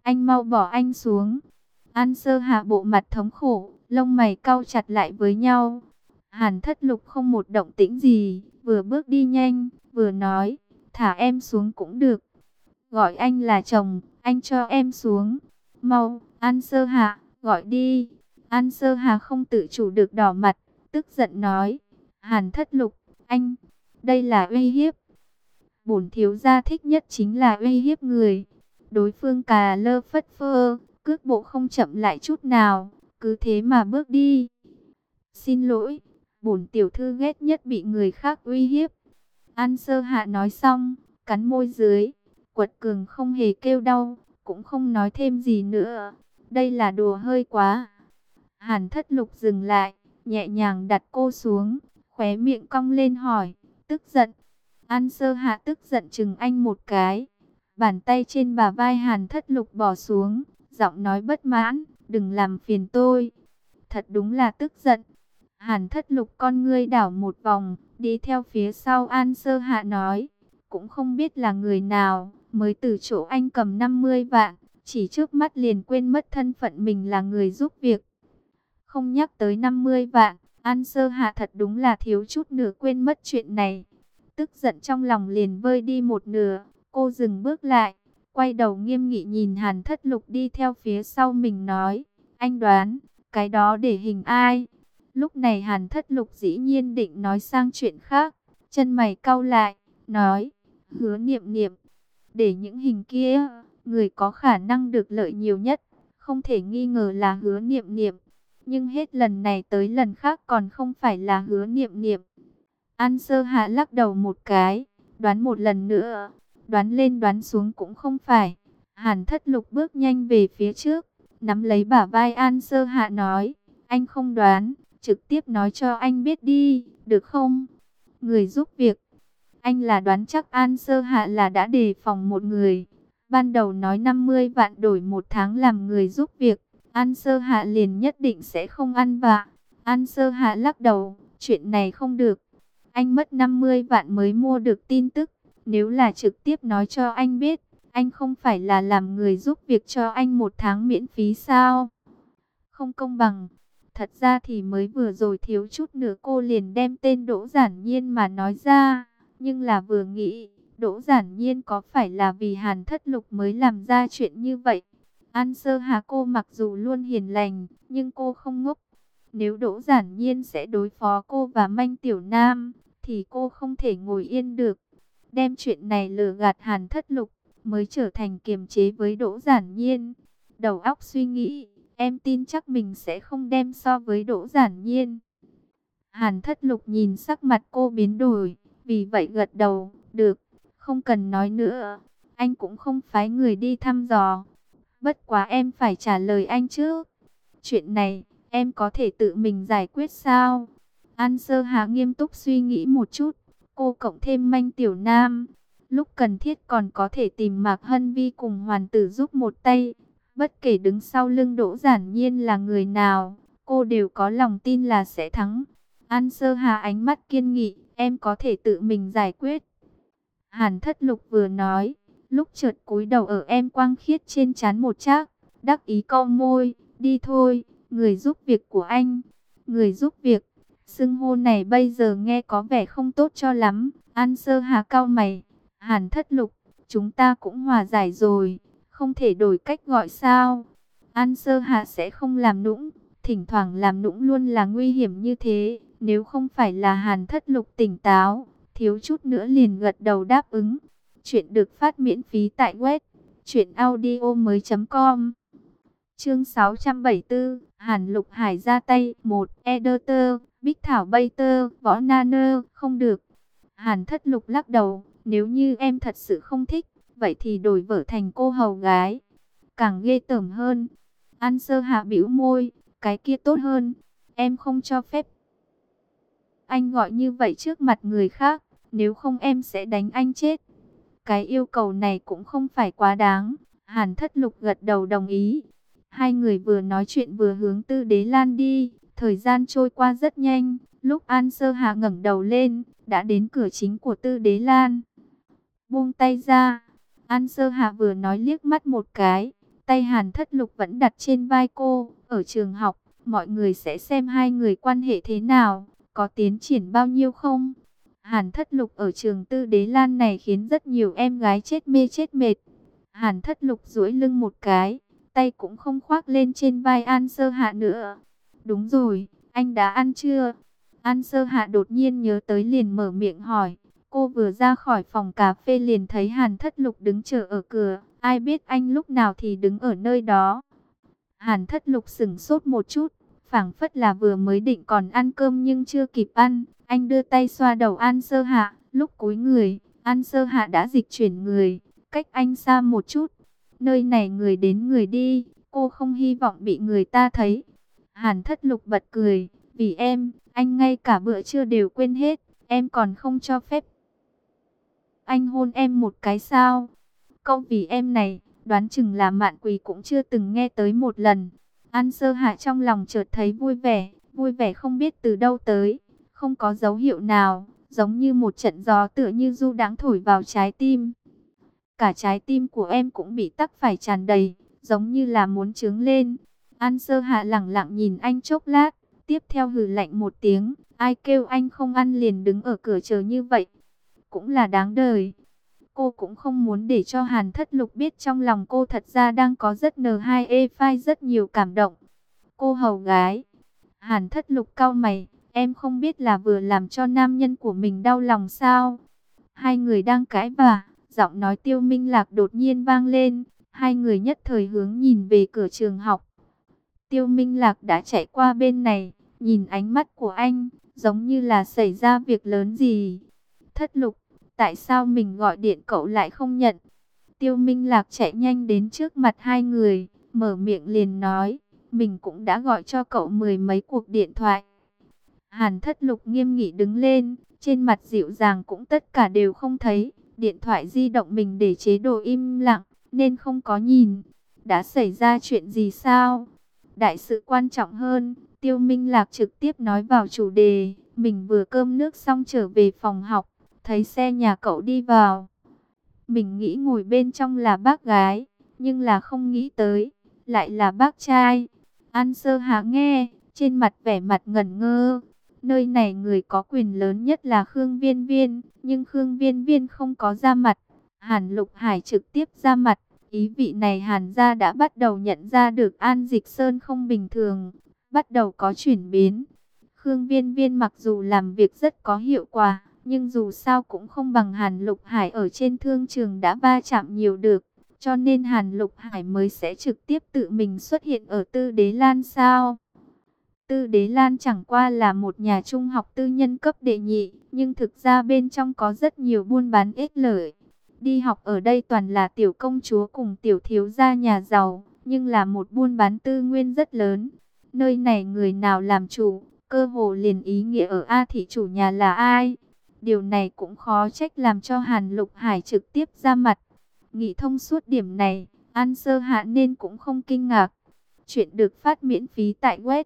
anh mau bỏ anh xuống. An Sơ Hạ bộ mặt thống khổ, lông mày cau chặt lại với nhau. Hàn Thất Lục không một động tĩnh gì, vừa bước đi nhanh, vừa nói, thả em xuống cũng được. Gọi anh là chồng, anh cho em xuống. Mau, An Sơ Hạ, gọi đi. An Sơ Hà không tự chủ được đỏ mặt, tức giận nói, Hàn Thất Lục, anh, đây là uy hiếp. Bổn thiếu gia thích nhất chính là uy hiếp người. Đối phương cà lơ phất phơ, cước bộ không chậm lại chút nào, cứ thế mà bước đi. Xin lỗi, bổn tiểu thư ghét nhất bị người khác uy hiếp. An Sơ Hạ nói xong, cắn môi dưới, quật cường không hề kêu đau, cũng không nói thêm gì nữa. Đây là đùa hơi quá. Hàn Thất Lục dừng lại, nhẹ nhàng đặt cô xuống, khóe miệng cong lên hỏi, tức giận. An Sơ Hạ tức giận chừng anh một cái. Bàn tay trên bả vai Hàn Thất Lục bỏ xuống, giọng nói bất mãn, đừng làm phiền tôi. Thật đúng là tức giận. Hàn Thất Lục con ngươi đảo một vòng, đi theo phía sau An Sơ Hạ nói, cũng không biết là người nào, mới từ chỗ anh cầm 50 vạn, chỉ trước mắt liền quên mất thân phận mình là người giúp việc. Không nhắc tới 50 vạn, An Sơ Hạ thật đúng là thiếu chút nữa quên mất chuyện này. Tức giận trong lòng liền vơi đi một nửa, cô dừng bước lại, quay đầu nghiêm nghị nhìn Hàn Thất Lục đi theo phía sau mình nói, anh đoán, cái đó để hình ai? Lúc này Hàn Thất Lục dĩ nhiên định nói sang chuyện khác, chân mày cau lại, nói, Hứa Niệm Niệm, để những hình kia, người có khả năng được lợi nhiều nhất, không thể nghi ngờ là Hứa Niệm Niệm. Nhưng hết lần này tới lần khác còn không phải là Hứa Niệm Niệm. An Sơ Hạ lắc đầu một cái, đoán một lần nữa, đoán lên đoán xuống cũng không phải. Hàn Thất Lục bước nhanh về phía trước, nắm lấy bả vai An Sơ Hạ nói, anh không đoán, trực tiếp nói cho anh biết đi, được không? Người giúp việc. Anh là đoán chắc An Sơ Hạ là đã đề phòng một người. Ban đầu nói 50 vạn đổi một tháng làm người giúp việc. An Sơ Hạ liền nhất định sẽ không ăn vạ. An Sơ Hạ lắc đầu, chuyện này không được. Anh mất 50 vạn mới mua được tin tức. Nếu là trực tiếp nói cho anh biết, anh không phải là làm người giúp việc cho anh một tháng miễn phí sao? Không công bằng. Thật ra thì mới vừa rồi thiếu chút nữa cô liền đem tên Đỗ Giản Nhiên mà nói ra. Nhưng là vừa nghĩ, Đỗ Giản Nhiên có phải là vì Hàn Thất Lục mới làm ra chuyện như vậy? An Sơ Hà cô mặc dù luôn hiền lành, nhưng cô không ngốc. Nếu Đỗ Giản Nhiên sẽ đối phó cô và Manh Tiểu Nam, thì cô không thể ngồi yên được. Đem chuyện này lừa gạt Hàn Thất Lục, mới trở thành kiềm chế với Đỗ Giản Nhiên. Đầu óc suy nghĩ, em tin chắc mình sẽ không đem so với Đỗ Giản Nhiên. Hàn Thất Lục nhìn sắc mặt cô biến đổi, vì vậy gật đầu, được, không cần nói nữa. Anh cũng không phái người đi thăm dò. Bất quá em phải trả lời anh trước. Chuyện này, em có thể tự mình giải quyết sao? An Sơ Hà nghiêm túc suy nghĩ một chút. Cô cộng thêm Manh Tiểu Nam. Lúc cần thiết còn có thể tìm Mạc Hân Vi cùng Hoàn Tử giúp một tay. Bất kể đứng sau lưng Đỗ Giản Nhiên là người nào, cô đều có lòng tin là sẽ thắng. An Sơ Hà ánh mắt kiên nghị, em có thể tự mình giải quyết. Hàn Thất Lục vừa nói, lúc chợt cúi đầu ở em quang khiết trên trán một chác, đắc ý cau môi, đi thôi, người giúp việc của anh. Người giúp việc, xưng hô này bây giờ nghe có vẻ không tốt cho lắm. An Sơ Hà cau mày, Hàn Thất Lục, chúng ta cũng hòa giải rồi, không thể đổi cách gọi sao? An Sơ Hà sẽ không làm nũng, thỉnh thoảng làm nũng luôn là nguy hiểm như thế. Nếu không phải là Hàn Thất Lục tỉnh táo, thiếu chút nữa liền gật đầu đáp ứng. Chuyện được phát miễn phí tại web truyệnaudiomoi.com. Chương 674, Hàn Lục Hải ra tay. 1. Editor, Bích Thảo Bater, Võ Nana, không được. Hàn Thất Lục lắc đầu, nếu như em thật sự không thích, vậy thì đổi vợ thành cô hầu gái. Càng ghê tởm hơn. An Sơ Hạ bĩu môi, cái kia tốt hơn. Em không cho phép anh gọi như vậy trước mặt người khác, nếu không em sẽ đánh anh chết. Cái yêu cầu này cũng không phải quá đáng. Hàn Thất Lục gật đầu đồng ý. Hai người vừa nói chuyện vừa hướng Tư Đế Lan đi. Thời gian trôi qua rất nhanh. Lúc An Sơ Hà ngẩng đầu lên, đã đến cửa chính của Tư Đế Lan. Buông tay ra. An Sơ Hà vừa nói liếc mắt một cái, tay Hàn Thất Lục vẫn đặt trên vai cô. Ở trường học, mọi người sẽ xem hai người quan hệ thế nào, có tiến triển bao nhiêu không? Hàn Thất Lục ở trường Tư Đế Lan này khiến rất nhiều em gái chết mê chết mệt. Hàn Thất Lục duỗi lưng một cái, tay cũng không khoác lên trên vai An Sơ Hạ nữa. Đúng rồi, anh đã ăn chưa? An Sơ Hạ đột nhiên nhớ tới liền mở miệng hỏi. Cô vừa ra khỏi phòng cà phê liền thấy Hàn Thất Lục đứng chờ ở cửa. Ai biết anh lúc nào thì đứng ở nơi đó. Hàn Thất Lục sững sốt một chút, phảng phất là vừa mới định còn ăn cơm nhưng chưa kịp ăn. Anh đưa tay xoa đầu An Sơ Hạ, lúc cúi người, An Sơ Hạ đã dịch chuyển người, cách anh xa một chút. Nơi này người đến người đi, cô không hy vọng bị người ta thấy. Hàn Thất Lục bật cười, vì em, anh ngay cả bữa trưa đều quên hết, em còn không cho phép anh hôn em một cái sao? Câu vì em này, đoán chừng là Mạn Quỳ cũng chưa từng nghe tới một lần. An Sơ Hạ trong lòng chợt thấy vui vẻ không biết từ đâu tới, không có dấu hiệu nào, giống như một trận gió tựa như du đãng thổi vào trái tim. Cả trái tim của em cũng bị tắc phải tràn đầy, giống như là muốn trướng lên. An Sơ Hạ lẳng lặng nhìn anh chốc lát, tiếp theo hừ lạnh một tiếng, ai kêu anh không ăn liền đứng ở cửa chờ như vậy. Cũng là đáng đời. Cô cũng không muốn để cho Hàn Thất Lục biết trong lòng cô thật ra đang có rất N2E phai rất nhiều cảm động. Cô hầu gái. Hàn Thất Lục cau mày, em không biết là vừa làm cho nam nhân của mình đau lòng sao? Hai người đang cãi vã, giọng nói Tiêu Minh Lạc đột nhiên vang lên, hai người nhất thời hướng nhìn về cửa trường học. Tiêu Minh Lạc đã chạy qua bên này, nhìn ánh mắt của anh, giống như là xảy ra việc lớn gì. Thất Lục, tại sao mình gọi điện cậu lại không nhận? Tiêu Minh Lạc chạy nhanh đến trước mặt hai người, mở miệng liền nói, mình cũng đã gọi cho cậu mười mấy cuộc điện thoại. Hàn Thất Lục nghiêm nghị đứng lên, trên mặt dịu dàng cũng tất cả đều không thấy. Điện thoại di động mình để chế độ im lặng, nên không có nhìn. Đã xảy ra chuyện gì sao? Đại sự quan trọng hơn, Tiêu Minh Lạc trực tiếp nói vào chủ đề. Mình vừa cơm nước xong trở về phòng học, thấy xe nhà cậu đi vào. Mình nghĩ ngồi bên trong là bác gái, nhưng là không nghĩ tới, lại là bác trai. An Sơ Hạ nghe, trên mặt vẻ mặt ngẩn ngơ. Nơi này người có quyền lớn nhất là Khương Viên Viên, nhưng Khương Viên Viên không có ra mặt. Hàn Lục Hải trực tiếp ra mặt, ý vị này Hàn gia đã bắt đầu nhận ra được An Dịch Sơn không bình thường, bắt đầu có chuyển biến. Khương Viên Viên mặc dù làm việc rất có hiệu quả, nhưng dù sao cũng không bằng Hàn Lục Hải ở trên thương trường đã va chạm nhiều được. Cho nên Hàn Lục Hải mới sẽ trực tiếp tự mình xuất hiện ở Tư Đế Lan sao. Tư Đế Lan chẳng qua là một nhà trung học tư nhân cấp đệ nhị, nhưng thực ra bên trong có rất nhiều buôn bán ích lợi. Đi học ở đây toàn là tiểu công chúa cùng tiểu thiếu gia nhà giàu, nhưng là một buôn bán tư nguyên rất lớn. Nơi này người nào làm chủ, cơ hồ liền ý nghĩa ở A thị chủ nhà là ai. Điều này cũng khó trách làm cho Hàn Lục Hải trực tiếp ra mặt. Nghĩ thông suốt điểm này, An Sơ Hạ nên cũng không kinh ngạc. Chuyện được phát miễn phí tại web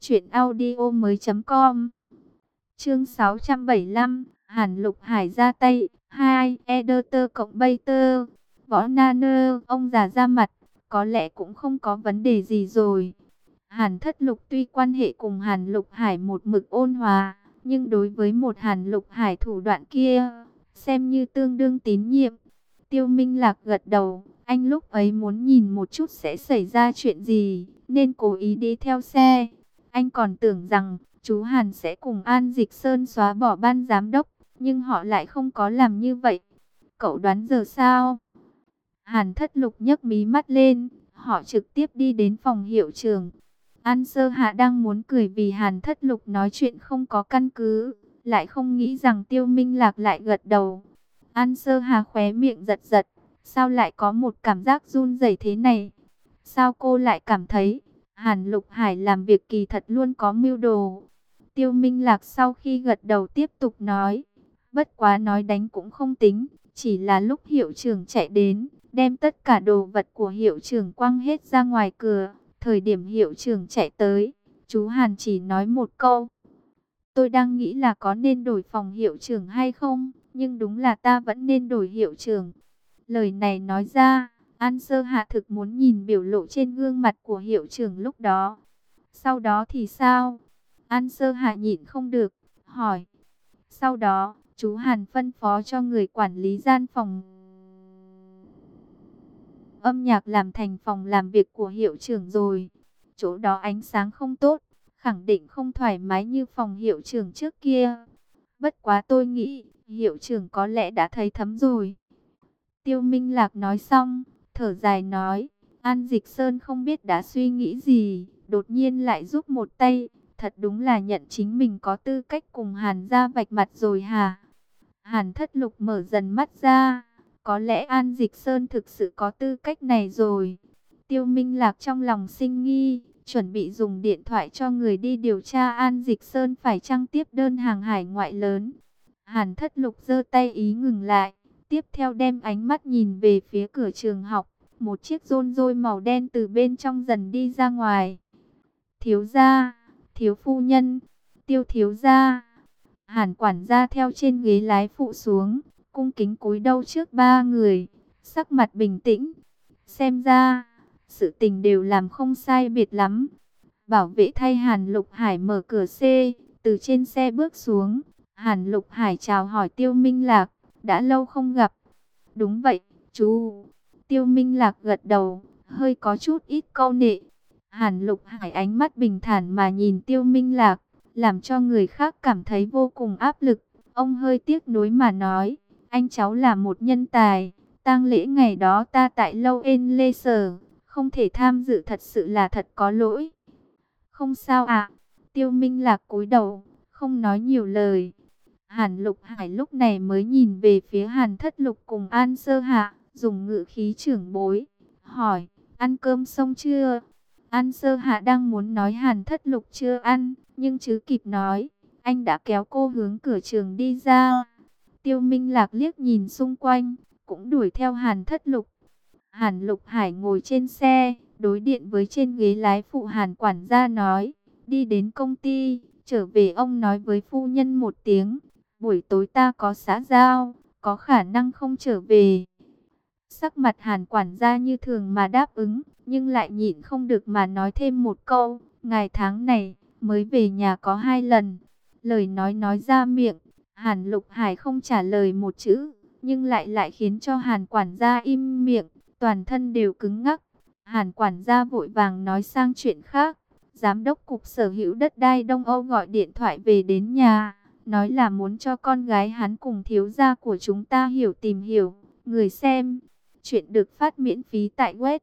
truyệnaudiomoi.com. Chương 675, Hàn Lục Hải ra tay, 2, Editor cộng Bater. Võ Na Nơ, ông già ra mặt, có lẽ cũng không có vấn đề gì rồi. Hàn Thất Lục tuy quan hệ cùng Hàn Lục Hải một mực ôn hòa, nhưng đối với một Hàn Lục Hải thủ đoạn kia, xem như tương đương tín nhiệm. Tiêu Minh Lạc gật đầu, anh lúc ấy muốn nhìn một chút sẽ xảy ra chuyện gì, nên cố ý đi theo xe. Anh còn tưởng rằng chú Hàn sẽ cùng An Dịch Sơn xóa bỏ ban giám đốc, nhưng họ lại không có làm như vậy. Cậu đoán giờ sao? Hàn Thất Lục nhấc mí mắt lên, họ trực tiếp đi đến phòng hiệu trưởng. An Sơ Hạ đang muốn cười vì Hàn Thất Lục nói chuyện không có căn cứ, lại không nghĩ rằng Tiêu Minh Lạc lại gật đầu. An Sơ Hạ khóe miệng giật giật, sao lại có một cảm giác run rẩy thế này? Sao cô lại cảm thấy Hàn Lục Hải làm việc kỳ thật luôn có mưu đồ? Tiêu Minh Lạc sau khi gật đầu tiếp tục nói, bất quá nói đánh cũng không tính, chỉ là lúc hiệu trưởng chạy đến, đem tất cả đồ vật của hiệu trưởng quăng hết ra ngoài cửa. Thời điểm hiệu trưởng chạy tới, chú Hàn chỉ nói một câu. Tôi đang nghĩ là có nên đổi phòng hiệu trưởng hay không, nhưng đúng là ta vẫn nên đổi hiệu trưởng. Lời này nói ra, An Sơ Hạ thực muốn nhìn biểu lộ trên gương mặt của hiệu trưởng lúc đó. Sau đó thì sao? An Sơ Hạ nhịn không được, hỏi. Sau đó, chú Hàn phân phó cho người quản lý gian phòng âm nhạc làm thành phòng làm việc của hiệu trưởng rồi. Chỗ đó ánh sáng không tốt, khẳng định không thoải mái như phòng hiệu trưởng trước kia. Bất quá tôi nghĩ, hiệu trưởng có lẽ đã thấy thấm rồi. Tiêu Minh Lạc nói xong, thở dài nói, An Dịch Sơn không biết đã suy nghĩ gì, đột nhiên lại giúp một tay, thật đúng là nhận chính mình có tư cách cùng Hàn gia vạch mặt rồi hả? Hàn Thất Lục mở dần mắt ra, có lẽ An Dịch Sơn thực sự có tư cách này rồi. Tiêu Minh Lạc trong lòng sinh nghi, chuẩn bị dùng điện thoại cho người đi điều tra An Dịch Sơn phải chăng tiếp đơn hàng hải ngoại lớn. Hàn Thất Lục giơ tay ý ngừng lại, tiếp theo đem ánh mắt nhìn về phía cửa trường học, một chiếc rôn rôi màu đen từ bên trong dần đi ra ngoài. Thiếu gia, thiếu phu nhân, Tiêu thiếu gia. Hàn quản gia theo trên ghế lái phụ xuống, cung kính cúi đầu trước ba người, sắc mặt bình tĩnh. Xem ra, sự tình đều làm không sai biệt lắm. Bảo vệ thay Hàn Lục Hải mở cửa xe, từ trên xe bước xuống. Hàn Lục Hải chào hỏi Tiêu Minh Lạc, đã lâu không gặp. Đúng vậy, chú. Tiêu Minh Lạc gật đầu, hơi có chút ít câu nệ. Hàn Lục Hải ánh mắt bình thản mà nhìn Tiêu Minh Lạc, làm cho người khác cảm thấy vô cùng áp lực. Ông hơi tiếc nuối mà nói, anh cháu là một nhân tài. Tang lễ ngày đó ta tại Lâu En Lê Sở, không thể tham dự thật sự là thật có lỗi. Không sao ạ. Tiêu Minh Lạc cúi đầu, không nói nhiều lời. Hàn Lục Hải lúc này mới nhìn về phía Hàn Thất Lục cùng An Sơ Hạ, dùng ngữ khí trưởng bối, hỏi, ăn cơm xong chưa? An Sơ Hạ đang muốn nói Hàn Thất Lục chưa ăn, nhưng chứ kịp nói, anh đã kéo cô hướng cửa trường đi ra. Tiêu Minh Lạc liếc nhìn xung quanh, cũng đuổi theo Hàn Thất Lục. Hàn Lục Hải ngồi trên xe, đối điện với trên ghế lái phụ Hàn quản gia nói, đi đến công ty, trở về ông nói với phu nhân một tiếng, buổi tối ta có xã giao, có khả năng không trở về. Sắc mặt Hàn quản gia như thường mà đáp ứng, nhưng lại nhịn không được mà nói thêm một câu, ngày tháng này mới về nhà có 2 lần. Lời nói ra miệng, Hàn Lục Hải không trả lời một chữ, nhưng lại khiến cho Hàn quản gia im miệng, toàn thân đều cứng ngắc. Hàn quản gia vội vàng nói sang chuyện khác, giám đốc cục sở hữu đất đai Đông Âu gọi điện thoại về đến nhà, nói là muốn cho con gái hắn cùng thiếu gia của chúng ta tìm hiểu, người xem. Chuyện được phát miễn phí tại web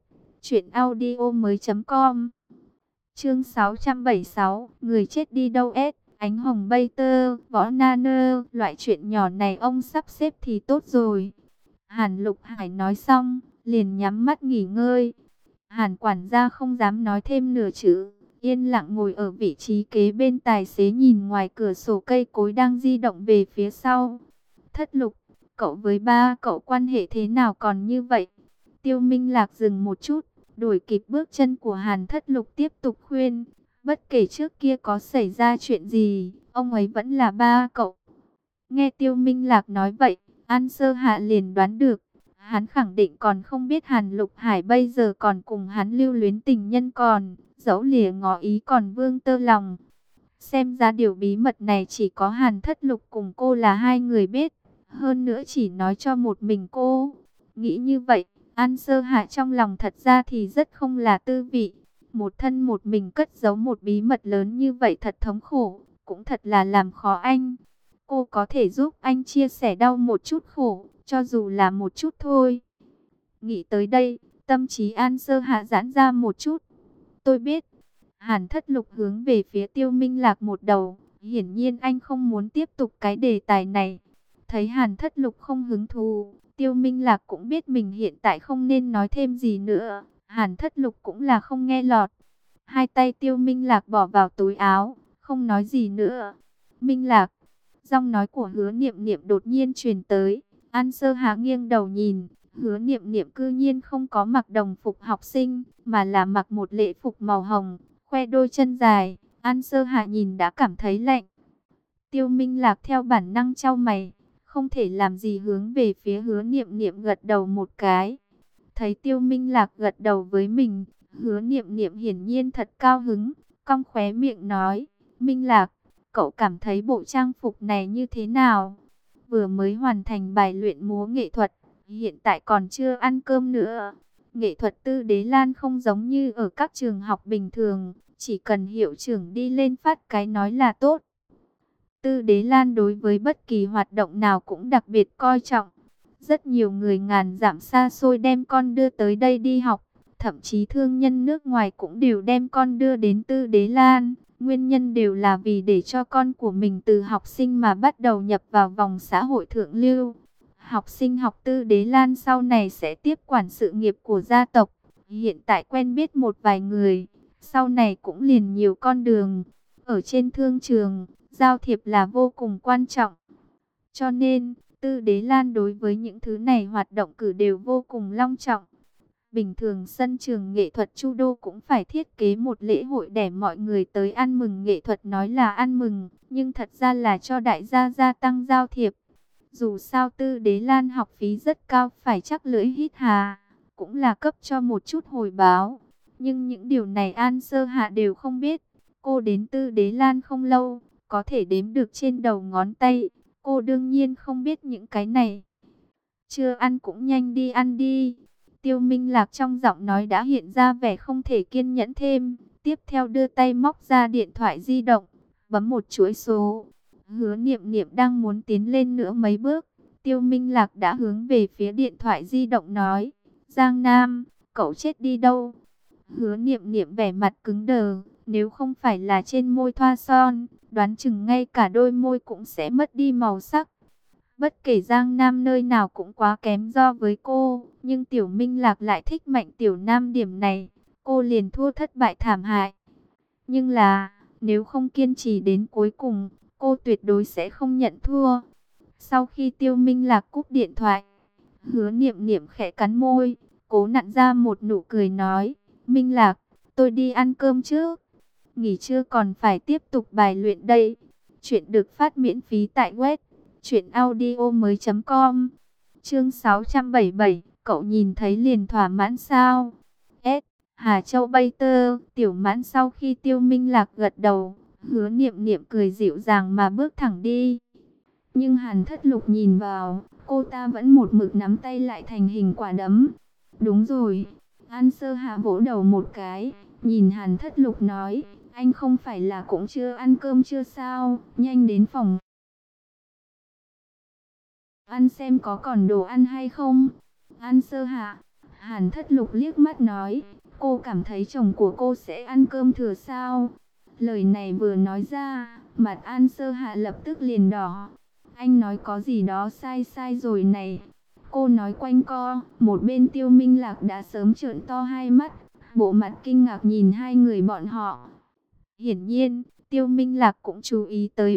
truyệnaudiomoi.com. Chương 676, người chết đi đâu ét, ánh hồng bay tơ, võ na nơ, loại chuyện nhỏ này ông sắp xếp thì tốt rồi. Hàn Lục Hải nói xong, liền nhắm mắt nghỉ ngơi. Hàn quản gia không dám nói thêm nửa chữ, yên lặng ngồi ở vị trí kế bên tài xế nhìn ngoài cửa sổ cây cối đang di động về phía sau. Thất Lục, cậu với ba cậu quan hệ thế nào còn như vậy? Tiêu Minh Lạc dừng một chút, đuổi kịp bước chân của Hàn Thất Lục tiếp tục khuyên. Bất kể trước kia có xảy ra chuyện gì, ông ấy vẫn là ba cậu. Nghe Tiêu Minh Lạc nói vậy, An Sơ Hạ liền đoán được. Hắn khẳng định còn không biết Hàn Lục Hải bây giờ còn cùng hắn lưu luyến tình nhân còn, dẫu lìa ngỏ ý còn vương tơ lòng. Xem ra điều bí mật này chỉ có Hàn Thất Lục cùng cô là hai người biết. Hơn nữa chỉ nói cho một mình cô. Nghĩ như vậy, An Sơ Hạ trong lòng thật ra thì rất không là tư vị. Một thân một mình cất giấu một bí mật lớn như vậy thật thống khổ, cũng thật là làm khó anh. Cô có thể giúp anh chia sẻ đau một chút khổ, cho dù là một chút thôi. Nghĩ tới đây, tâm trí An Sơ Hạ giãn ra một chút. Tôi biết. Hàn Thất Lục hướng về phía Tiêu Minh Lạc một đầu. Hiển nhiên anh không muốn tiếp tục cái đề tài này. Thấy Hàn Thất Lục không hứng thú, Tiêu Minh Lạc cũng biết mình hiện tại không nên nói thêm gì nữa. Hàn Thất Lục cũng là không nghe lọt. Hai tay Tiêu Minh Lạc bỏ vào túi áo, không nói gì nữa. Minh Lạc, giọng nói của Hứa Niệm Niệm đột nhiên truyền tới. An Sơ Hạ nghiêng đầu nhìn, Hứa Niệm Niệm cư nhiên không có mặc đồng phục học sinh, mà là mặc một lễ phục màu hồng, khoe đôi chân dài. An Sơ Hạ nhìn đã cảm thấy lạnh. Tiêu Minh Lạc theo bản năng chau mày, không thể làm gì hướng về phía Hứa Niệm Niệm gật đầu một cái. Thấy Tiêu Minh Lạc gật đầu với mình, Hứa Niệm Niệm hiển nhiên thật cao hứng, cong khóe miệng nói, Minh Lạc, cậu cảm thấy bộ trang phục này như thế nào? Vừa mới hoàn thành bài luyện múa nghệ thuật, hiện tại còn chưa ăn cơm nữa. Nghệ thuật Tư Đế Lan không giống như ở các trường học bình thường, chỉ cần hiệu trưởng đi lên phát cái nói là tốt. Tư Đế Lan đối với bất kỳ hoạt động nào cũng đặc biệt coi trọng. Rất nhiều người ngàn dặm xa xôi đem con đưa tới đây đi học, thậm chí thương nhân nước ngoài cũng đều đem con đưa đến Tư Đế Lan. Nguyên nhân đều là vì để cho con của mình từ học sinh mà bắt đầu nhập vào vòng xã hội thượng lưu. Học sinh học Tư Đế Lan sau này sẽ tiếp quản sự nghiệp của gia tộc. Hiện tại quen biết một vài người, sau này cũng liền nhiều con đường. Ở trên thương trường, giao thiệp là vô cùng quan trọng. Cho nên, Tư Đế Lan đối với những thứ này hoạt động cử đều vô cùng long trọng. Bình thường sân trường nghệ thuật Chu Đô cũng phải thiết kế một lễ hội để mọi người tới ăn mừng nghệ thuật, nói là ăn mừng, nhưng thật ra là cho đại gia gia tăng giao thiệp. Dù sao Tư Đế Lan học phí rất cao, phải chắc lưỡi hít hà, cũng là cấp cho một chút hồi báo. Nhưng những điều này An Sơ Hạ đều không biết. Cô đến Tư Đế Lan không lâu, có thể đếm được trên đầu ngón tay. Cô đương nhiên không biết những cái này. Chưa ăn cũng nhanh đi ăn đi. Tiêu Minh Lạc trong giọng nói đã hiện ra vẻ không thể kiên nhẫn thêm. Tiếp theo đưa tay móc ra điện thoại di động, bấm một chuỗi số. Hứa Niệm Niệm đang muốn tiến lên nữa mấy bước, Tiêu Minh Lạc đã hướng về phía điện thoại di động nói, Giang Nam, cậu chết đi đâu? Hứa Niệm Niệm vẻ mặt cứng đờ, nếu không phải là trên môi thoa son, đoán chừng ngay cả đôi môi cũng sẽ mất đi màu sắc. Bất kể Giang Nam nơi nào cũng quá kém so với cô, nhưng Tiểu Minh Lạc lại thích Mạnh Tiểu Nam điểm này, cô liền thua thất bại thảm hại. Nhưng là, nếu không kiên trì đến cuối cùng, cô tuyệt đối sẽ không nhận thua. Sau khi Tiêu Minh Lạc cúp điện thoại, Hứa Niệm Niệm khẽ cắn môi, cố nặn ra một nụ cười nói, Minh Lạc, tôi đi ăn cơm trước. Nghỉ trưa còn phải tiếp tục bài luyện đây. Chuyện được phát miễn phí tại web truyệnaudiomoi.com. Chương 677, cậu nhìn thấy liền thỏa mãn sao? S. Hà Châu Bay Tơ, Tiểu Mãn. Sau khi Tiêu Minh Lạc gật đầu, Hứa Niệm Niệm cười dịu dàng mà bước thẳng đi. Nhưng Hàn Thất Lục nhìn vào, cô ta vẫn một mực nắm tay lại thành hình quả đấm. Đúng rồi. An Sơ Hạ vỗ đầu một cái, nhìn Hàn Thất Lục nói, anh không phải là cũng chưa ăn cơm chưa sao, nhanh đến phòng ăn xem có còn đồ ăn hay không. An Sơ Hạ, Hàn Thất Lục liếc mắt nói, cô cảm thấy chồng của cô sẽ ăn cơm thừa sao? Lời này vừa nói ra, mặt An Sơ Hạ lập tức liền đỏ. Anh nói có gì đó sai sai rồi này. Cô nói quanh co, một bên Tiêu Minh Lạc đã sớm trợn to hai mắt, bộ mặt kinh ngạc nhìn hai người bọn họ. Hiển nhiên, Tiêu Minh Lạc cũng chú ý tới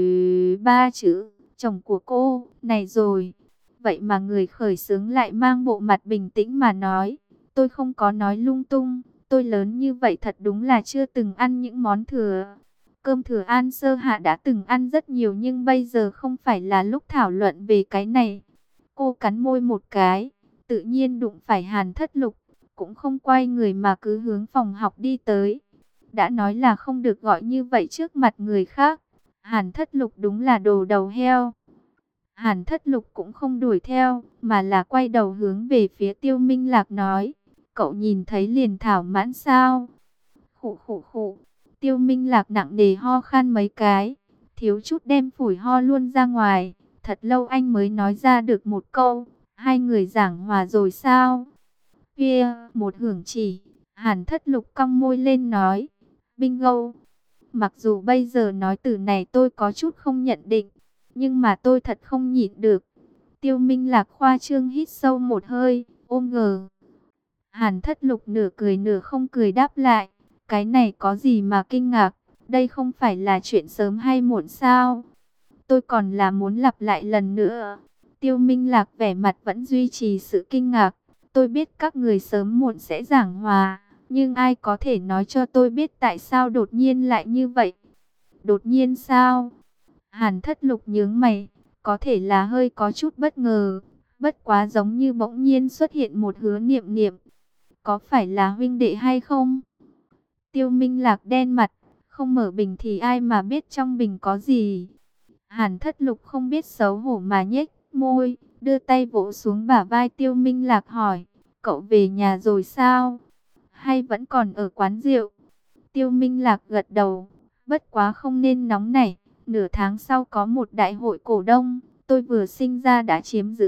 ba chữ, chồng của cô, này rồi. Vậy mà người khởi xướng lại mang bộ mặt bình tĩnh mà nói, tôi không có nói lung tung, tôi lớn như vậy thật đúng là chưa từng ăn những món thừa. Cơm thừa An Sơ Hạ đã từng ăn rất nhiều nhưng bây giờ không phải là lúc thảo luận về cái này. Cô cắn môi một cái, tự nhiên đụng phải Hàn Thất Lục, cũng không quay người mà cứ hướng phòng học đi tới. Đã nói là không được gọi như vậy trước mặt người khác. Hàn Thất Lục đúng là đồ đầu heo. Hàn Thất Lục cũng không đuổi theo, mà là quay đầu hướng về phía Tiêu Minh Lạc nói, cậu nhìn thấy liền thảo mãn sao? Khụ khụ khụ. Tiêu Minh Lạc nặng nề ho khan mấy cái, thiếu chút đem phổi ho luôn ra ngoài. Thật lâu anh mới nói ra được một câu, hai người giảng hòa rồi sao? Kia, một hưởng chỉ. Hàn Thất Lục cong môi lên nói, bingo. Mặc dù bây giờ nói từ này tôi có chút không nhận định, nhưng mà tôi thật không nhịn được. Tiêu Minh Lạc khoa trương hít sâu một hơi, ôm ngờ. Hàn Thất Lục nửa cười nửa không cười đáp lại, cái này có gì mà kinh ngạc, đây không phải là chuyện sớm hay muộn sao? Tôi còn là muốn lặp lại lần nữa. Tiêu Minh Lạc vẻ mặt vẫn duy trì sự kinh ngạc. Tôi biết các người sớm muộn sẽ giảng hòa, nhưng ai có thể nói cho tôi biết tại sao đột nhiên lại như vậy? Đột nhiên sao? Hàn Thất Lục nhướng mày, có thể là hơi có chút bất ngờ. Bất quá giống như bỗng nhiên xuất hiện một Hứa Niệm Niệm. Có phải là huynh đệ hay không? Tiêu Minh Lạc đen mặt, không mở bình thì ai mà biết trong bình có gì. Hàn Thất Lục không biết xấu hổ mà nhếch môi, đưa tay vỗ xuống bả vai Tiêu Minh Lạc hỏi, cậu về nhà rồi sao? Hay vẫn còn ở quán rượu? Tiêu Minh Lạc gật đầu, bất quá không nên nóng nảy, nửa tháng sau có một đại hội cổ đông, tôi vừa sinh ra đã chiếm giữ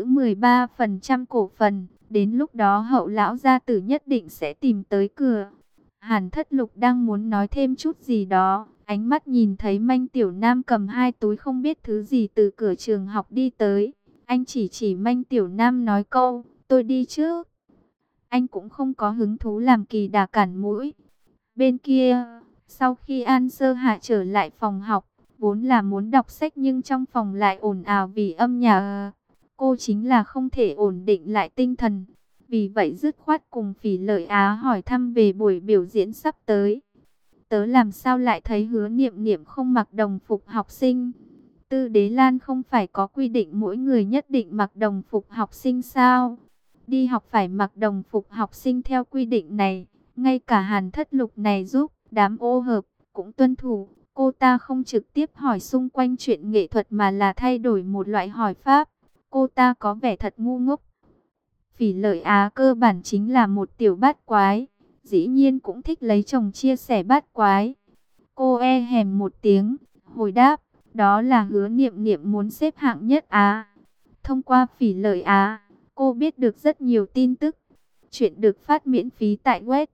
13% cổ phần, đến lúc đó Hậu lão gia tử nhất định sẽ tìm tới cửa. Hàn Thất Lục đang muốn nói thêm chút gì đó, ánh mắt nhìn thấy Manh Tiểu Nam cầm hai túi không biết thứ gì từ cửa trường học đi tới. Anh chỉ Manh Tiểu Nam nói câu, tôi đi trước. Anh cũng không có hứng thú làm kỳ đà cản mũi. Bên kia, sau khi An Sơ Hạ trở lại phòng học, vốn là muốn đọc sách nhưng trong phòng lại ồn ào vì âm nhạc. Cô chính là không thể ổn định lại tinh thần. Vì vậy dứt khoát cùng Phỉ Lợi Á hỏi thăm về buổi biểu diễn sắp tới. Tớ làm sao lại thấy Hứa Niệm Niệm không mặc đồng phục học sinh? Tư Đế Lan không phải có quy định mỗi người nhất định mặc đồng phục học sinh sao? Đi học phải mặc đồng phục học sinh theo quy định này. Ngay cả Hàn Thất Lục này giúp đám ô hợp cũng tuân thủ. Cô ta không trực tiếp hỏi xung quanh chuyện nghệ thuật mà là thay đổi một loại hỏi pháp. Cô ta có vẻ thật ngu ngốc. Phỉ Lợi Á cơ bản chính là một tiểu bát quái, dĩ nhiên cũng thích lấy chồng chia sẻ bát quái. Cô hèm một tiếng, hồi đáp, đó là Hứa Niệm Niệm muốn xếp hạng nhất Á. Thông qua Phỉ Lợi Á, cô biết được rất nhiều tin tức. Chuyện được phát miễn phí tại web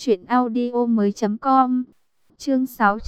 truyệnaudiomoi.com. Chương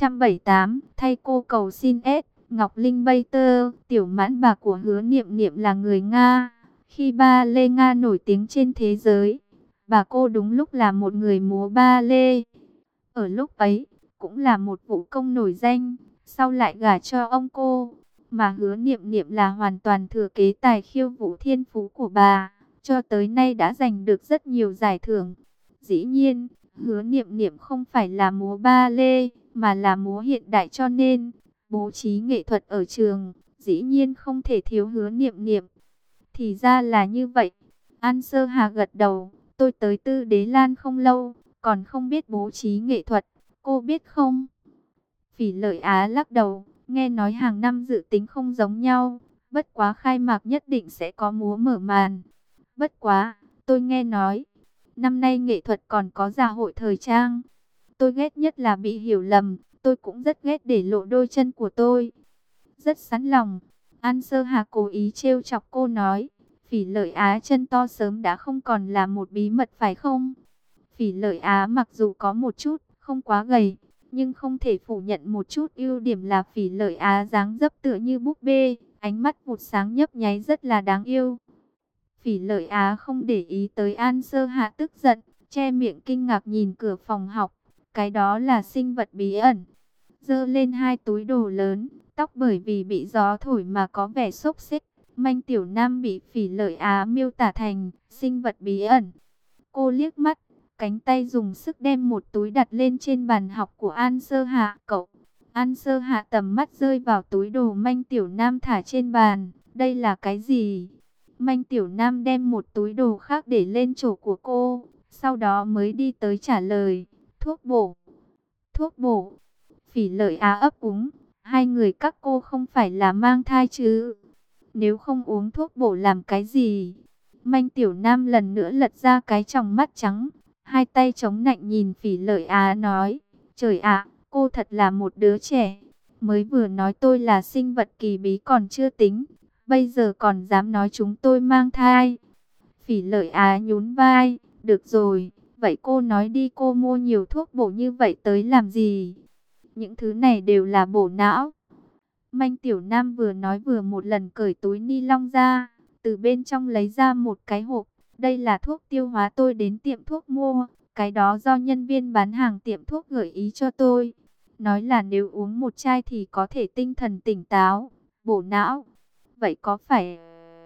678, thay cô cầu xin Ngọc Linh Bay Tơ, tiểu mãn bà của Hứa Niệm Niệm là người Nga. Khi ba lê Nga nổi tiếng trên thế giới, bà cô đúng lúc là một người múa ba lê. Ở lúc ấy, cũng là một vũ công nổi danh, sau lại gả cho ông cô. Mà Hứa Niệm Niệm là hoàn toàn thừa kế tài khiêu vũ thiên phú của bà, cho tới nay đã giành được rất nhiều giải thưởng. Dĩ nhiên, Hứa Niệm Niệm không phải là múa ba lê, mà là múa hiện đại cho nên, bố trí nghệ thuật ở trường, dĩ nhiên không thể thiếu Hứa Niệm Niệm. Thì ra là như vậy. An Sơ Hà gật đầu. Tôi tới Tư Đế Lan không lâu, còn không biết bố trí nghệ thuật. Cô biết không? Phỉ Lợi Á lắc đầu. Nghe nói hàng năm dự tính không giống nhau. Bất quá khai mạc nhất định sẽ có múa mở màn. Bất quá, tôi nghe nói. Năm nay nghệ thuật còn có dạ hội thời trang. Tôi ghét nhất là bị hiểu lầm. Tôi cũng rất ghét để lộ đôi chân của tôi. Rất sẵn lòng. An Sơ Hà cố ý trêu chọc cô nói, Phỉ Lợi Á chân to sớm đã không còn là một bí mật phải không? Phỉ Lợi Á mặc dù có một chút, không quá gầy, nhưng không thể phủ nhận một chút ưu điểm là Phỉ Lợi Á dáng dấp tựa như búp bê, ánh mắt vụt sáng nhấp nháy rất là đáng yêu. Phỉ Lợi Á không để ý tới An Sơ Hạ tức giận, che miệng kinh ngạc nhìn cửa phòng học, cái đó là sinh vật bí ẩn. Giơ lên hai túi đồ lớn, tóc bởi vì bị gió thổi mà có vẻ xốc xếch. Manh Tiểu Nam bị Phỉ Lợi Á miêu tả thành sinh vật bí ẩn. Cô liếc mắt, cánh tay dùng sức đem một túi đặt lên trên bàn học của An Sơ Hạ. Cậu, An Sơ Hạ tầm mắt rơi vào túi đồ Manh Tiểu Nam thả trên bàn. Đây là cái gì? Manh Tiểu Nam đem một túi đồ khác để lên chỗ của cô, sau đó mới đi tới trả lời. Thuốc bổ. Thuốc bổ. Phỉ Lợi Á ấp úng, hai người các cô không phải là mang thai chứ? Nếu không uống thuốc bổ làm cái gì? Manh Tiểu Nam lần nữa lật ra cái tròng mắt trắng, hai tay chống nạnh nhìn Phỉ Lợi Á nói, trời ạ, cô thật là một đứa trẻ. Mới vừa nói tôi là sinh vật kỳ bí còn chưa tính, bây giờ còn dám nói chúng tôi mang thai. Phỉ Lợi Á nhún vai, được rồi, vậy cô nói đi, cô mua nhiều thuốc bổ như vậy tới làm gì? Những thứ này đều là bổ não. Manh Tiểu Nam vừa nói vừa một lần cởi túi ni lông ra, từ bên trong lấy ra một cái hộp. Đây là thuốc tiêu hóa tôi đến tiệm thuốc mua, cái đó do nhân viên bán hàng tiệm thuốc gợi ý cho tôi. Nói là nếu uống một chai thì có thể tinh thần tỉnh táo, bổ não. Vậy có phải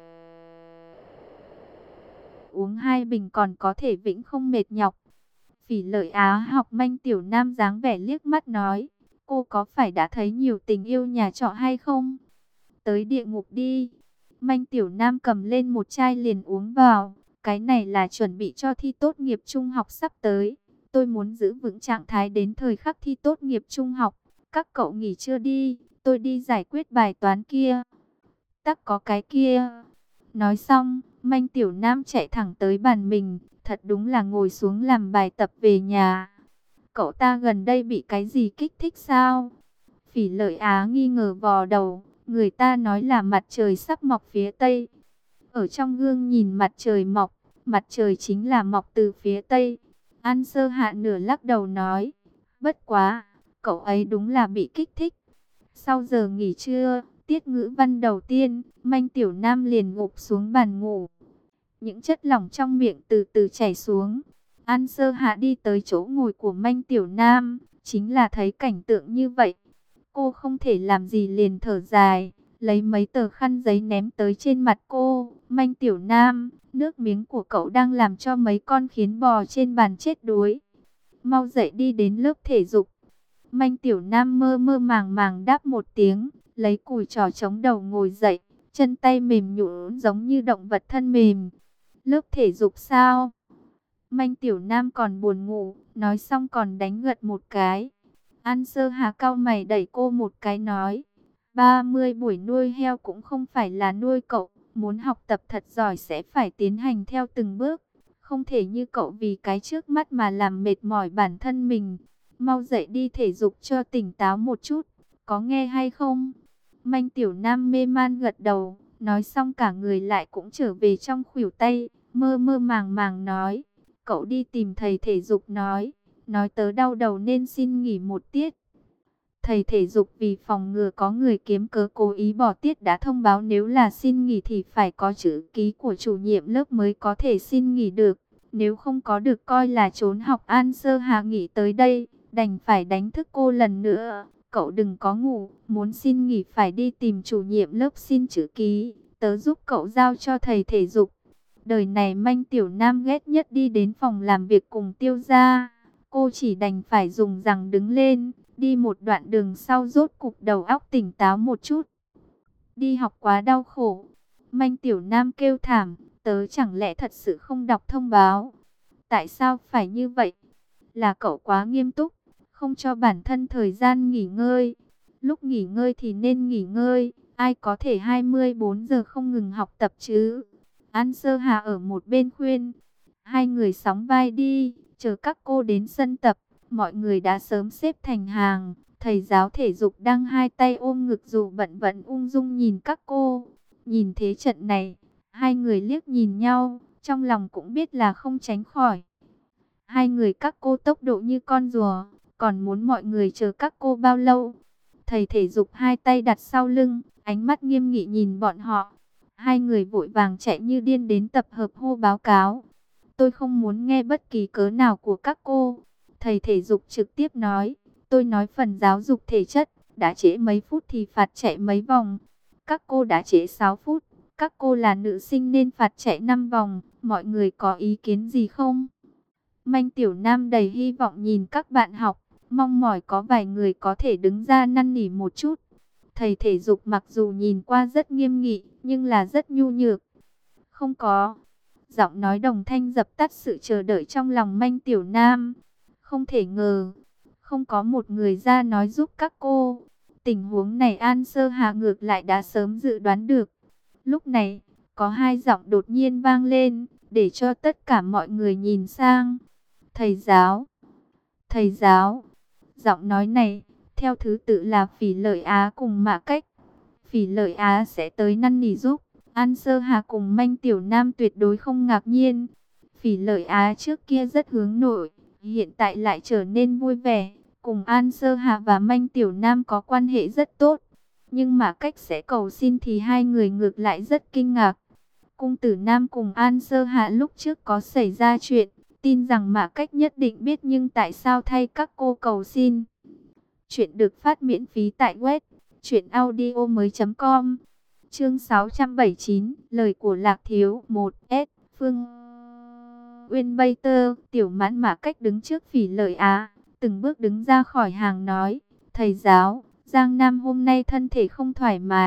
uống 2 bình còn có thể vĩnh không mệt nhọc? Phỉ Lợi Á học Manh Tiểu Nam dáng vẻ liếc mắt nói, cô có phải đã thấy nhiều tình yêu nhà trọ hay không? Tới địa ngục đi. Manh Tiểu Nam cầm lên một chai liền uống vào. Cái này là chuẩn bị cho thi tốt nghiệp trung học sắp tới. Tôi muốn giữ vững trạng thái đến thời khắc thi tốt nghiệp trung học. Các cậu nghỉ chưa đi, tôi đi giải quyết bài toán kia. Tắc có cái kia. Nói xong, Manh Tiểu Nam chạy thẳng tới bàn mình. Thật đúng là ngồi xuống làm bài tập về nhà. Cậu ta gần đây bị cái gì kích thích sao? Phỉ Lợi Á nghi ngờ vò đầu. Người ta nói là mặt trời sắp mọc phía tây. Ở trong gương nhìn mặt trời mọc. Mặt trời chính là mọc từ phía tây. An Sơ Hạ nửa lắc đầu nói. Bất quá, cậu ấy đúng là bị kích thích. Sau giờ nghỉ trưa, tiết ngữ văn đầu tiên, Manh Tiểu Nam liền gục xuống bàn ngủ. Những chất lỏng trong miệng từ từ chảy xuống. An Sơ Hạ đi tới chỗ ngồi của Manh Tiểu Nam, chính là thấy cảnh tượng như vậy. Cô không thể làm gì liền thở dài, lấy mấy tờ khăn giấy ném tới trên mặt cô. Manh Tiểu Nam, nước miếng của cậu đang làm cho mấy con kiến bò trên bàn chết đuối. Mau dậy đi đến lớp thể dục. Manh Tiểu Nam mơ mơ màng màng đáp một tiếng, lấy cùi trò chống đầu ngồi dậy, chân tay mềm nhũn giống như động vật thân mềm. Lớp thể dục sao? Manh Tiểu Nam còn buồn ngủ, nói xong còn đánh gật một cái. An Sơ Hà cau mày đẩy cô một cái nói, 30 buổi nuôi heo cũng không phải là nuôi cậu, muốn học tập thật giỏi sẽ phải tiến hành theo từng bước, không thể như cậu vì cái trước mắt mà làm mệt mỏi bản thân mình. Mau dậy đi thể dục cho tỉnh táo một chút, có nghe hay không? Manh Tiểu Nam mê man gật đầu, nói xong cả người lại cũng trở về trong khuỷu tay, mơ mơ màng màng nói, cậu đi tìm thầy thể dục nói tớ đau đầu nên xin nghỉ một tiết. Thầy thể dục vì phòng ngừa có người kiếm cớ cố ý bỏ tiết đã thông báo nếu là xin nghỉ thì phải có chữ ký của chủ nhiệm lớp mới có thể xin nghỉ được. Nếu không có được coi là trốn học. An Sơ Hà nghỉ tới đây, đành phải đánh thức cô lần nữa. Cậu đừng có ngủ, muốn xin nghỉ phải đi tìm chủ nhiệm lớp xin chữ ký, tớ giúp cậu giao cho thầy thể dục. Đời này Manh Tiểu Nam ghét nhất đi đến phòng làm việc cùng Tiêu Gia. Cô chỉ đành phải dùng rằng đứng lên, đi một đoạn đường sau rốt cục đầu óc tỉnh táo một chút. Đi học quá đau khổ. Manh Tiểu Nam kêu thảm, tớ chẳng lẽ thật sự không đọc thông báo? Tại sao phải như vậy? Là cậu quá nghiêm túc, không cho bản thân thời gian nghỉ ngơi. Lúc nghỉ ngơi thì nên nghỉ ngơi, ai có thể 24 giờ không ngừng học tập chứ? An Sơ Hà ở một bên khuyên, hai người sóng vai đi, chờ các cô đến sân tập. Mọi người đã sớm xếp thành hàng, thầy giáo thể dục đang hai tay ôm ngực dù bận vẫn ung dung nhìn các cô. Nhìn thế trận này, hai người liếc nhìn nhau, trong lòng cũng biết là không tránh khỏi. Hai người các cô tốc độ như con rùa, còn muốn mọi người chờ các cô bao lâu? Thầy thể dục hai tay đặt sau lưng, ánh mắt nghiêm nghị nhìn bọn họ. Hai người vội vàng chạy như điên đến tập hợp hô báo cáo. Tôi không muốn nghe bất kỳ cớ nào của các cô. Thầy thể dục trực tiếp nói, tôi nói phần giáo dục thể chất, đã trễ mấy phút thì phạt chạy mấy vòng. Các cô đã trễ 6 phút, các cô là nữ sinh nên phạt chạy 5 vòng, mọi người có ý kiến gì không? Manh Tiểu Nam đầy hy vọng nhìn các bạn học, mong mỏi có vài người có thể đứng ra năn nỉ một chút. Thầy thể dục mặc dù nhìn qua rất nghiêm nghị, nhưng là rất nhu nhược. Không có. Giọng nói đồng thanh dập tắt sự chờ đợi trong lòng Manh Tiểu Nam. Không thể ngờ, không có một người ra nói giúp các cô. Tình huống này An Sơ Hà ngược lại đã sớm dự đoán được. Lúc này, có hai giọng đột nhiên vang lên, để cho tất cả mọi người nhìn sang. Thầy giáo, thầy giáo. Giọng nói này, theo thứ tự là Phỉ Lợi Á cùng Mã Cách. Phỉ Lợi Á sẽ tới năn nỉ giúp. An Sơ Hà cùng Manh Tiểu Nam tuyệt đối không ngạc nhiên. Phỉ Lợi Á trước kia rất hướng nội, hiện tại lại trở nên vui vẻ. Cùng An Sơ Hà và Manh Tiểu Nam có quan hệ rất tốt. Nhưng mà cách sẽ cầu xin thì hai người ngược lại rất kinh ngạc. Cung Tử Nam cùng An Sơ Hà lúc trước có xảy ra chuyện, tin rằng Mã Cách nhất định biết nhưng tại sao thay các cô cầu xin. Chuyện được phát miễn phí tại web truyệnaudiomoi.com. Chương 679, lời của Lạc Thiếu 1S. Phương Uyên Bay Tơ, Tiểu Mãn Mã Cách đứng trước Phỉ Lợi Á, từng bước đứng ra khỏi hàng nói, thầy giáo, Giang Nam hôm nay thân thể không thoải mái,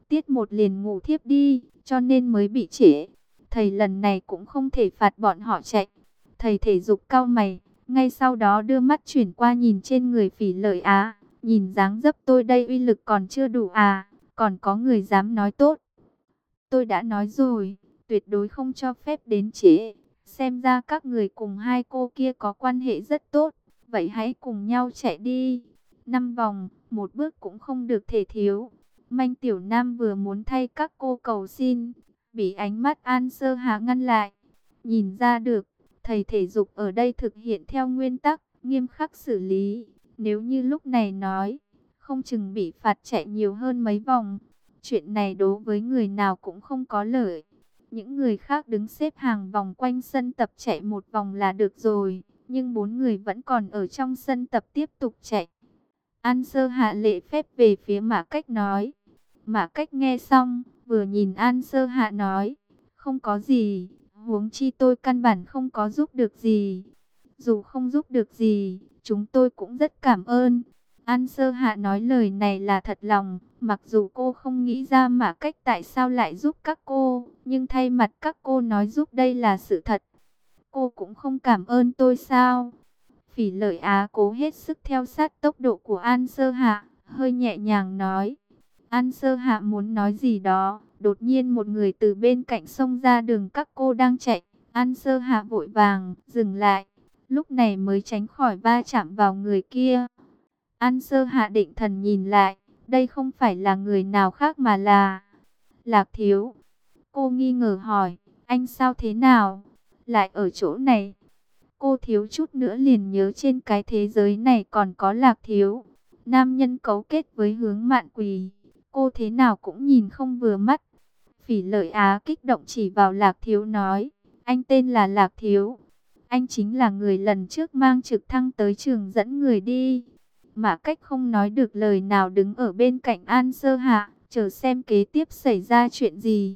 tiết 1 liền ngủ thiếp đi, cho nên mới bị trễ. Thầy lần này cũng không thể phạt bọn họ chạy. Thầy thể dục cau mày, ngay sau đó đưa mắt chuyển qua nhìn trên người Phỉ Lợi Á. Nhìn dáng dấp tôi đây uy lực còn chưa đủ à, còn có người dám nói tốt. Tôi đã nói rồi, tuyệt đối không cho phép đến trễ. Xem ra các người cùng hai cô kia có quan hệ rất tốt. Vậy hãy cùng nhau chạy đi. 5 vòng, một bước cũng không được thể thiếu. Manh Tiểu Nam vừa muốn thay các cô cầu xin, bị ánh mắt An Sơ Hà ngăn lại. Nhìn ra được, thầy thể dục ở đây thực hiện theo nguyên tắc, nghiêm khắc xử lý. Nếu như lúc này nói, không chừng bị phạt chạy nhiều hơn mấy vòng. Chuyện này đối với người nào cũng không có lợi. Những người khác đứng xếp hàng vòng quanh sân tập chạy một vòng là được rồi. Nhưng 4 người vẫn còn ở trong sân tập tiếp tục chạy. An Sơ Hạ lễ phép về phía Mã Cách nói. Mã Cách nghe xong, vừa nhìn An Sơ Hạ nói. Không có gì, huống chi tôi căn bản không có giúp được gì. Dù không giúp được gì, chúng tôi cũng rất cảm ơn. An Sơ Hạ nói lời này là thật lòng, mặc dù cô không nghĩ ra Mã Cách tại sao lại giúp các cô, nhưng thay mặt các cô nói giúp đây là sự thật. Cô cũng không cảm ơn tôi sao? Phỉ Lợi Á cố hết sức theo sát tốc độ của An Sơ Hạ, hơi nhẹ nhàng nói. An Sơ Hạ muốn nói gì đó, đột nhiên một người từ bên cạnh xông ra đường các cô đang chạy. An Sơ Hạ vội vàng, dừng lại, lúc này mới tránh khỏi va chạm vào người kia. An Sơ Hạ định thần nhìn lại, đây không phải là người nào khác mà là Lạc Thiếu. Cô nghi ngờ hỏi, anh sao thế nào, lại ở chỗ này? Cô thiếu chút nữa liền nhớ trên cái thế giới này còn có Lạc Thiếu. Nam nhân cấu kết với Hướng Mạn Quỳ, cô thế nào cũng nhìn không vừa mắt. Phỉ Lợi Á kích động chỉ vào Lạc Thiếu nói, anh tên là Lạc Thiếu. Anh chính là người lần trước mang trực thăng tới trường dẫn người đi. Mã Cách không nói được lời nào đứng ở bên cạnh An Sơ Hạ, chờ xem kế tiếp xảy ra chuyện gì.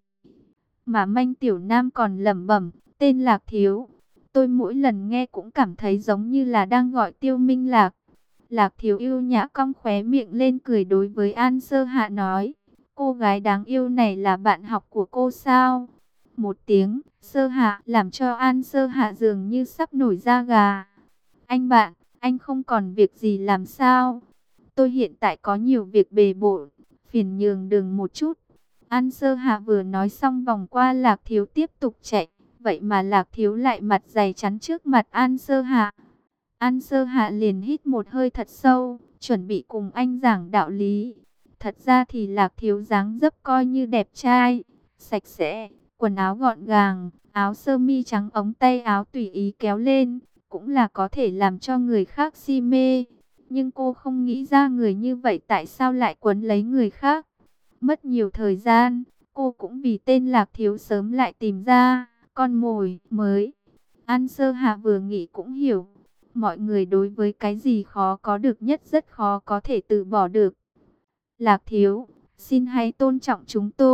Mà Manh Tiểu Nam còn lẩm bẩm, tên Lạc Thiếu. Tôi mỗi lần nghe cũng cảm thấy giống như là đang gọi Tiêu Minh Lạc. Lạc Thiếu yêu nhã cong khóe miệng lên cười đối với An Sơ Hạ nói, cô gái đáng yêu này là bạn học của cô sao? Một tiếng, Sơ Hạ làm cho An Sơ Hạ dường như sắp nổi da gà. Anh bạn, anh không còn việc gì làm sao? Tôi hiện tại có nhiều việc bề bộn, phiền nhường đường một chút. An Sơ Hạ vừa nói xong vòng qua Lạc Thiếu tiếp tục chạy. Vậy mà Lạc Thiếu lại mặt dày chắn trước mặt An Sơ Hạ. An Sơ Hạ liền hít một hơi thật sâu, chuẩn bị cùng anh giảng đạo lý. Thật ra thì Lạc Thiếu dáng dấp coi như đẹp trai, sạch sẽ, quần áo gọn gàng, áo sơ mi trắng ống tay áo tùy ý kéo lên, cũng là có thể làm cho người khác si mê. Nhưng cô không nghĩ ra người như vậy tại sao lại quấn lấy người khác. Mất nhiều thời gian, cô cũng vì tên Lạc Thiếu sớm lại tìm ra con mồi mới. An Sơ Hạ vừa nghĩ cũng hiểu, mọi người đối với cái gì khó có được nhất rất khó có thể từ bỏ được. Lạc Thiếu, xin hãy tôn trọng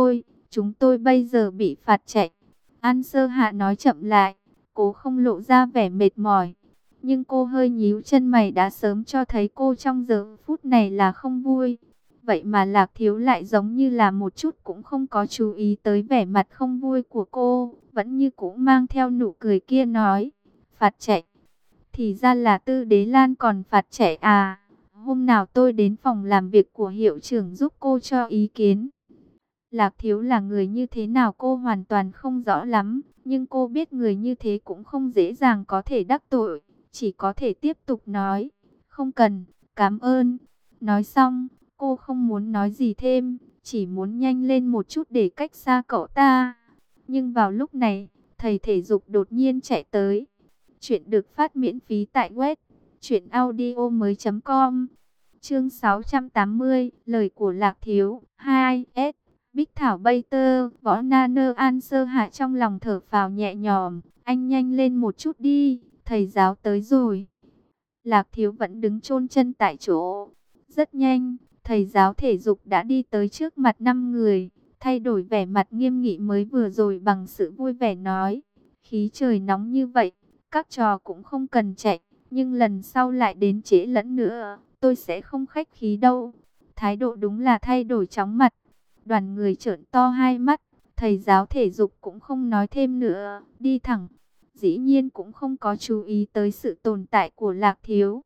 chúng tôi bây giờ bị phạt chạy. An Sơ Hạ nói chậm lại, cố không lộ ra vẻ mệt mỏi. Nhưng cô hơi nhíu chân mày đã sớm cho thấy cô trong giờ phút này là không vui. Vậy mà Lạc Thiếu lại giống như là một chút cũng không có chú ý tới vẻ mặt không vui của cô. Vẫn như cũng mang theo nụ cười kia nói, phạt chạy. Thì ra là Tư Đế Lan còn phạt chạy à. Hôm nào tôi đến phòng làm việc của hiệu trưởng giúp cô cho ý kiến. Lạc Thiếu là người như thế nào cô hoàn toàn không rõ lắm. Nhưng cô biết người như thế cũng không dễ dàng có thể đắc tội. Chỉ có thể tiếp tục nói, không cần, cảm ơn. Nói xong, cô không muốn nói gì thêm, chỉ muốn nhanh lên một chút để cách xa cậu ta. Nhưng vào lúc này, thầy thể dục đột nhiên chạy tới. Chuyện được phát miễn phí tại web truyệnaudiomoi.com. Chương 680, lời của Lạc Thiếu 2S. Bích Thảo Bay Tơ, Võ Na Nơ An Sơ Hạ trong lòng thở phào nhẹ nhõm, anh nhanh lên một chút đi, thầy giáo tới rồi. Lạc Thiếu vẫn đứng chôn chân tại chỗ. Rất nhanh, thầy giáo thể dục đã đi tới trước mặt 5 người, thay đổi vẻ mặt nghiêm nghị mới vừa rồi bằng sự vui vẻ nói, khí trời nóng như vậy, các trò cũng không cần chạy, nhưng lần sau lại đến trễ lẫn nữa, tôi sẽ không khách khí đâu. Thái độ đúng là thay đổi chóng mặt. Đoàn người trợn to hai mắt, thầy giáo thể dục cũng không nói thêm nữa, đi thẳng. Dĩ nhiên cũng không có chú ý tới sự tồn tại của Lạc Thiếu.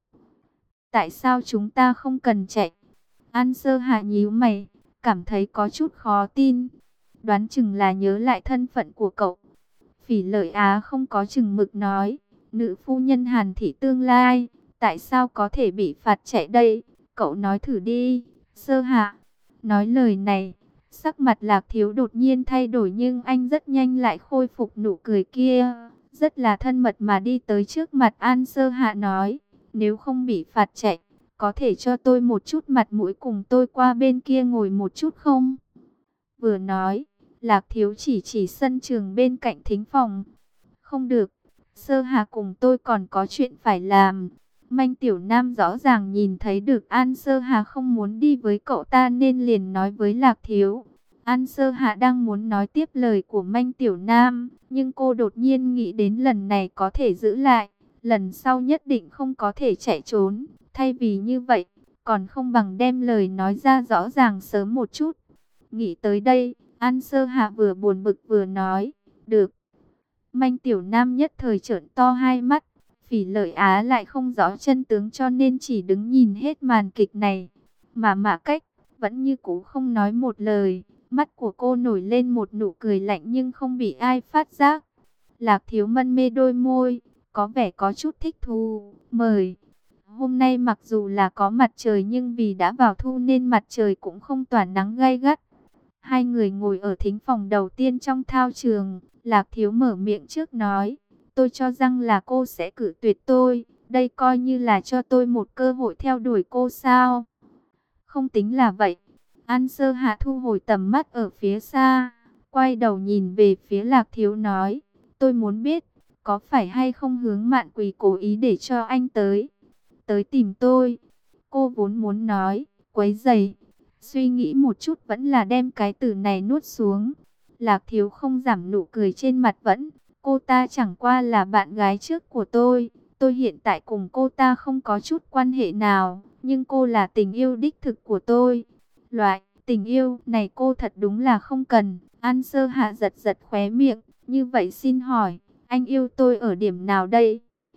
Tại sao chúng ta không cần chạy? An Sơ Hạ nhíu mày, cảm thấy có chút khó tin. Đoán chừng là nhớ lại thân phận của cậu. Phỉ Lợi Á không có chừng mực nói, nữ phu nhân Hàn Thị tương lai, tại sao có thể bị phạt chạy đây? Cậu nói thử đi, Sơ Hạ. Nói lời này, sắc mặt Lạc Thiếu đột nhiên thay đổi nhưng anh rất nhanh lại khôi phục nụ cười kia. Rất là thân mật mà đi tới trước mặt An Sơ Hạ nói, nếu không bị phạt chạy, có thể cho tôi một chút mặt mũi cùng tôi qua bên kia ngồi một chút không? Vừa nói, Lạc Thiếu chỉ sân trường bên cạnh thính phòng. Không được, Sơ Hạ cùng tôi còn có chuyện phải làm. Manh Tiểu Nam rõ ràng nhìn thấy được An Sơ Hạ không muốn đi với cậu ta nên liền nói với Lạc Thiếu. An Sơ Hạ đang muốn nói tiếp lời của Manh Tiểu Nam, nhưng cô đột nhiên nghĩ đến lần này có thể giữ lại, lần sau nhất định không có thể chạy trốn. Thay vì như vậy, còn không bằng đem lời nói ra rõ ràng sớm một chút. Nghĩ tới đây, An Sơ Hạ vừa buồn bực vừa nói, được. Manh Tiểu Nam nhất thời trợn to hai mắt, Phỉ Lợi Á lại không rõ chân tướng cho nên chỉ đứng nhìn hết màn kịch này. Mà Mã Cách vẫn như cũ không nói một lời, mắt của cô nổi lên một nụ cười lạnh nhưng không bị ai phát giác. Lạc Thiếu mân mê đôi môi, có vẻ có chút thích thú, mời. Hôm nay mặc dù là có mặt trời nhưng vì đã vào thu nên mặt trời cũng không tỏa nắng gay gắt. Hai người ngồi ở thính phòng đầu tiên trong thao trường, Lạc Thiếu mở miệng trước nói, tôi cho rằng là cô sẽ cự tuyệt tôi, đây coi như là cho tôi một cơ hội theo đuổi cô sao? Không tính là vậy. An Sơ Hạ thu hồi tầm mắt ở phía xa, quay đầu nhìn về phía Lạc Thiếu nói, tôi muốn biết, có phải hay không Hướng Mạn Quỳ cố ý để cho anh tới tìm tôi? Cô vốn muốn nói, quấy rầy, suy nghĩ một chút vẫn là đem cái từ này nuốt xuống. Lạc Thiếu không giảm nụ cười trên mặt vẫn, cô ta chẳng qua là bạn gái trước của tôi hiện tại cùng cô ta không có chút quan hệ nào, nhưng cô là tình yêu đích thực của tôi. Loại tình yêu này cô thật đúng là không cần. An Sơ Hạ giật giật khóe miệng, như vậy xin hỏi, anh yêu tôi ở điểm nào đây?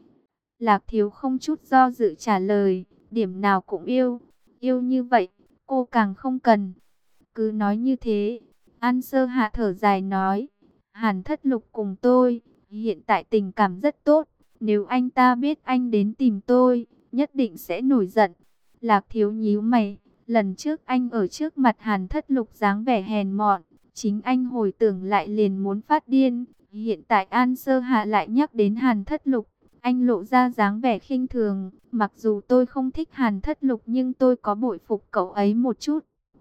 Lạc Thiếu không chút do dự trả lời, điểm nào cũng yêu, yêu như vậy, cô càng không cần. Cứ nói như thế, An Sơ Hạ thở dài nói, Hàn Thất Lục cùng tôi, hiện tại tình cảm rất tốt, nếu anh ta biết anh đến tìm tôi, nhất định sẽ nổi giận. Lạc Thiếu nhíu mày, lần trước anh ở trước mặt Hàn Thất Lục dáng vẻ hèn mọn, chính anh hồi tưởng lại liền muốn phát điên. Hiện tại An Sơ Hạ lại nhắc đến Hàn Thất Lục, anh lộ ra dáng vẻ khinh thường, mặc dù tôi không thích Hàn Thất Lục nhưng tôi có bội phục cậu ấy một chút.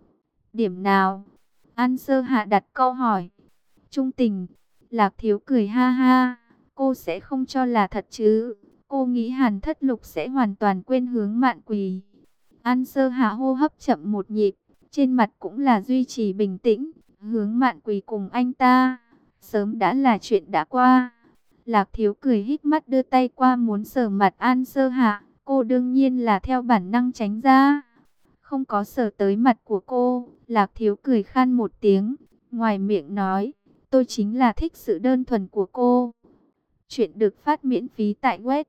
Điểm nào? An Sơ Hạ đặt câu hỏi. Trung tình. Lạc Thiếu cười ha ha, cô sẽ không cho là thật chứ? Cô nghĩ Hàn Thất Lục sẽ hoàn toàn quên Hướng Mạn Quỳ? An Sơ Hạ hô hấp chậm một nhịp, trên mặt cũng là duy trì bình tĩnh. Hướng Mạn Quỳ cùng anh ta, sớm đã là chuyện đã qua. Lạc Thiếu cười híp mắt đưa tay qua muốn sờ mặt An Sơ Hạ, cô đương nhiên là theo bản năng tránh ra. Không có sờ tới mặt của cô, Lạc Thiếu cười khan một tiếng, ngoài miệng nói, tôi chính là thích sự đơn thuần của cô. Chuyện được phát miễn phí tại web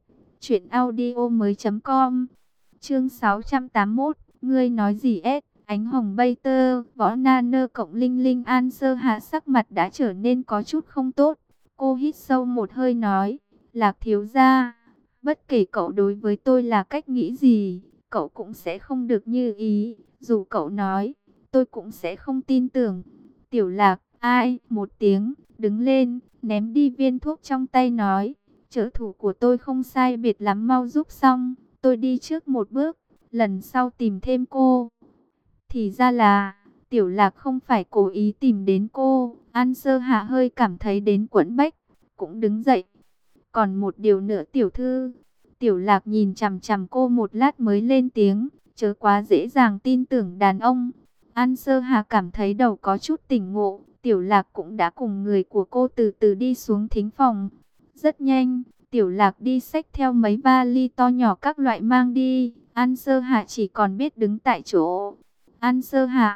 truyệnaudiomoi.com. Chương 681, ngươi nói gì ết? Ánh hồng bay tơ, võ na nơ cộng linh linh. An Sơ Hạ sắc mặt đã trở nên có chút không tốt. Cô hít sâu một hơi nói, Lạc Thiếu gia, bất kể cậu đối với tôi là cách nghĩ gì, cậu cũng sẽ không được như ý. Dù cậu nói, tôi cũng sẽ không tin tưởng. Tiểu Lạc, ai, một tiếng, đứng lên, ném đi viên thuốc trong tay nói, trợ thủ của tôi không sai biệt lắm mau giúp xong, tôi đi trước một bước, lần sau tìm thêm cô. Thì ra là, Tiểu Lạc không phải cố ý tìm đến cô. An Sơ Hạ hơi cảm thấy đến quẫn bách, cũng đứng dậy. Còn một điều nữa tiểu thư. Tiểu Lạc nhìn chằm chằm cô một lát mới lên tiếng, chớ quá dễ dàng tin tưởng đàn ông. An Sơ Hạ cảm thấy đầu có chút tỉnh ngộ. Tiểu Lạc cũng đã cùng người của cô từ từ đi xuống thính phòng. Rất nhanh, Tiểu Lạc đi xách theo mấy vali to nhỏ các loại mang đi. An Sơ Hạ chỉ còn biết đứng tại chỗ. An Sơ Hạ,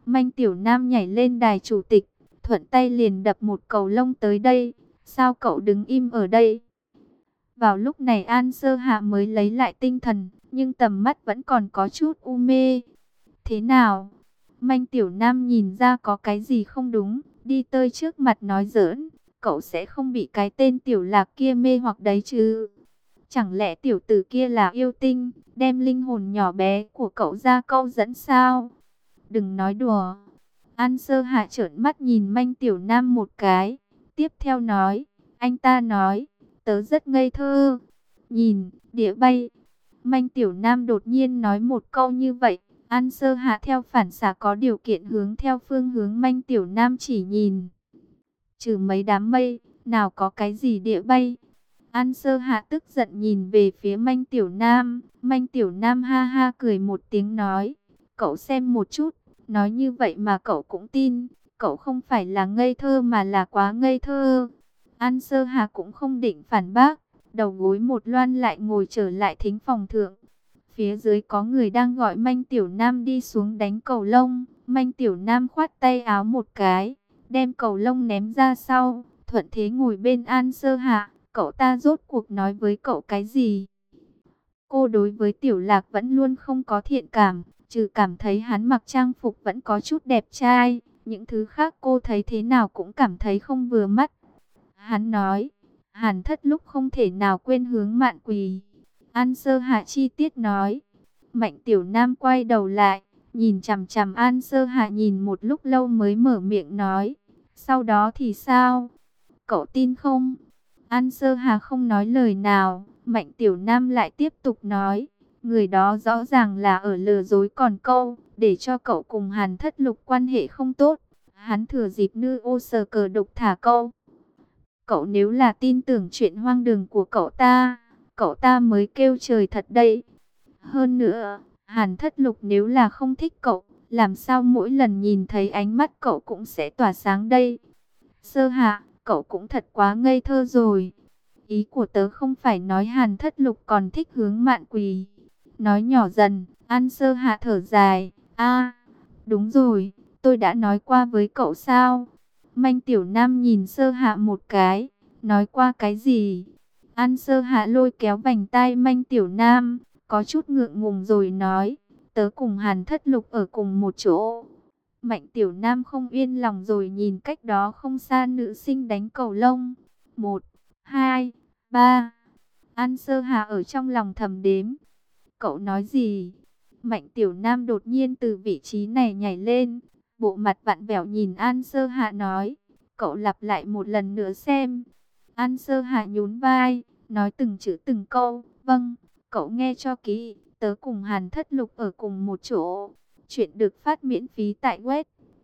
Manh Tiểu Nam nhảy lên đài chủ tịch, thuận tay liền đập một cầu lông tới đây. Sao cậu đứng im ở đây? Vào lúc này An Sơ Hạ mới lấy lại tinh thần, nhưng tầm mắt vẫn còn có chút u mê. Thế nào? Manh Tiểu Nam nhìn ra có cái gì không đúng, đi tới trước mặt nói giỡn. Cậu sẽ không bị cái tên Tiểu Lạc kia mê hoặc đấy chứ? Chẳng lẽ tiểu tử kia là yêu tinh, đem linh hồn nhỏ bé của cậu ra câu dẫn sao? Đừng nói đùa. An Sơ Hạ trợn mắt nhìn Manh Tiểu Nam một cái, tiếp theo nói, anh ta nói, tớ rất ngây thơ. Nhìn, đĩa bay. Manh Tiểu Nam đột nhiên nói một câu như vậy, An Sơ Hạ theo phản xạ có điều kiện hướng theo phương hướng Manh Tiểu Nam chỉ nhìn. Trừ mấy đám mây, nào có cái gì đĩa bay. An Sơ Hạ tức giận nhìn về phía Manh Tiểu Nam. Manh Tiểu Nam ha ha cười một tiếng nói, cậu xem một chút, nói như vậy mà cậu cũng tin. Cậu không phải là ngây thơ mà là quá ngây thơ. An Sơ Hạ cũng không định phản bác, đầu gối một loan lại ngồi trở lại thính phòng thượng. Phía dưới có người đang gọi Manh Tiểu Nam đi xuống đánh cầu lông. Manh Tiểu Nam khoát tay áo một cái, đem cầu lông ném ra sau, thuận thế ngồi bên An Sơ Hạ. Cậu ta rốt cuộc nói với cậu cái gì? Cô đối với Tiểu Lạc vẫn luôn không có thiện cảm, trừ cảm thấy hắn mặc trang phục vẫn có chút đẹp trai. Những thứ khác cô thấy thế nào cũng cảm thấy không vừa mắt. Hắn nói, Hàn Thất lúc không thể nào quên hướng Mạn Quỳ. An Sơ Hạ chi tiết nói. Mạnh Tiểu Nam quay đầu lại, nhìn chằm chằm An Sơ Hạ nhìn một lúc lâu mới mở miệng nói. Sau đó thì sao? Cậu tin không? An Sơ Hà không nói lời nào, Mạnh Tiểu Nam lại tiếp tục nói, người đó rõ ràng là ở lừa dối còn câu, để cho cậu cùng Hàn Thất Lục quan hệ không tốt. Hắn thừa dịp nữ ô sờ cờ độc thả câu. Cậu nếu là tin tưởng chuyện hoang đường của cậu ta mới kêu trời thật đây. Hơn nữa, Hàn Thất Lục nếu là không thích cậu, làm sao mỗi lần nhìn thấy ánh mắt cậu cũng sẽ tỏa sáng đây. Sơ Hạ, cậu cũng thật quá ngây thơ rồi. Ý của tớ không phải nói Hàn Thất Lục còn thích hướng Mạn Quỳ. Nói nhỏ dần, An Sơ Hạ thở dài. Đúng rồi, tôi đã nói qua với cậu sao? Manh Tiểu Nam nhìn Sơ Hạ một cái. Nói qua cái gì? An Sơ Hạ lôi kéo vành tai Manh Tiểu Nam, có chút ngượng ngùng rồi nói. Tớ cùng Hàn Thất Lục ở cùng một chỗ. Mạnh Tiểu Nam không yên lòng rồi nhìn cách đó không xa nữ sinh đánh cầu lông. 1, 2, 3. An Sơ Hà ở trong lòng thầm đếm. Cậu nói gì? Mạnh Tiểu Nam đột nhiên từ vị trí này nhảy lên, bộ mặt vặn vẹo nhìn An Sơ Hà nói. Cậu lặp lại một lần nữa xem. An Sơ Hà nhún vai, nói từng chữ từng câu. Vâng, cậu nghe cho kỹ, tớ cùng Hàn Thất Lục ở cùng một chỗ. Chuyện được phát miễn phí tại web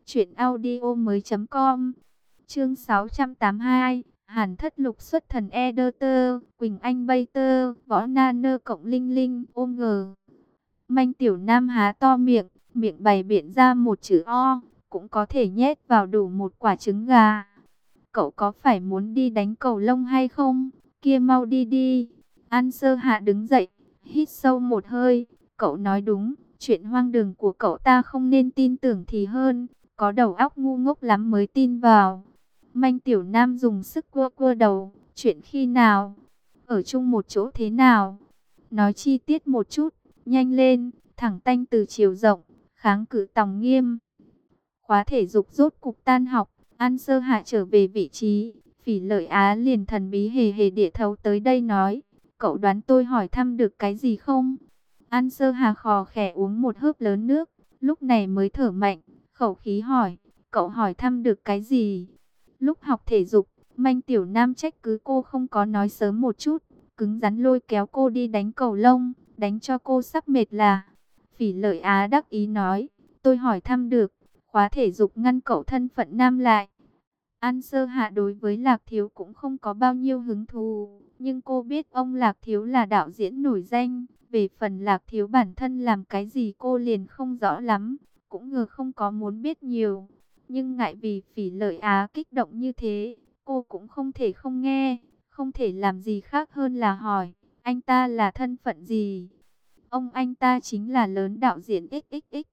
truyệnaudiomoi.com. Chương 682, Hàn Thất Lục xuất thần Ederter, Quỳnh Anh Bater, Võ Na Nơ cộng Linh Linh, ôm ngờ. Manh Tiểu Nam há to miệng, miệng bày biện ra một chữ O, cũng có thể nhét vào đủ một quả trứng gà. Cậu có phải muốn đi đánh cầu lông hay không? Kia mau đi đi. An Sơ Hạ đứng dậy, hít sâu một hơi. Cậu nói đúng, chuyện hoang đường của cậu ta không nên tin tưởng thì hơn. Có đầu óc ngu ngốc lắm mới tin vào. Manh Tiểu Nam dùng sức cua cua đầu. Chuyện khi nào? Ở chung một chỗ thế nào? Nói chi tiết một chút, nhanh lên. Thẳng tanh từ chiều rộng, kháng cự tòng nghiêm. Khóa thể dục rốt cục tan học. An Sơ Hạ trở về vị trí. Phỉ Lợi Á liền thần bí hề hề địa thấu tới đây nói. Cậu đoán tôi hỏi thăm được cái gì không? An Sơ Hà khò khẽ uống một hớp lớn nước. Lúc này mới thở mạnh, khẩu khí hỏi. Cậu hỏi thăm được cái gì? Lúc học thể dục, Manh Tiểu Nam trách cứ cô không có nói sớm một chút. Cứng rắn lôi kéo cô đi đánh cầu lông, đánh cho cô sắp mệt là. Phỉ Lợi Á đắc ý nói. Tôi hỏi thăm được, khóa thể dục ngăn cậu thân phận nam lại. An Sơ Hạ đối với Lạc Thiếu cũng không có bao nhiêu hứng thú, nhưng cô biết ông Lạc Thiếu là đạo diễn nổi danh. Về phần Lạc Thiếu bản thân làm cái gì cô liền không rõ lắm, cũng ngờ không có muốn biết nhiều. Nhưng ngại vì Phỉ Lợi Á kích động như thế, cô cũng không thể không nghe, không thể làm gì khác hơn là hỏi, anh ta là thân phận gì? Ông anh ta chính là lớn đạo diễn XXX.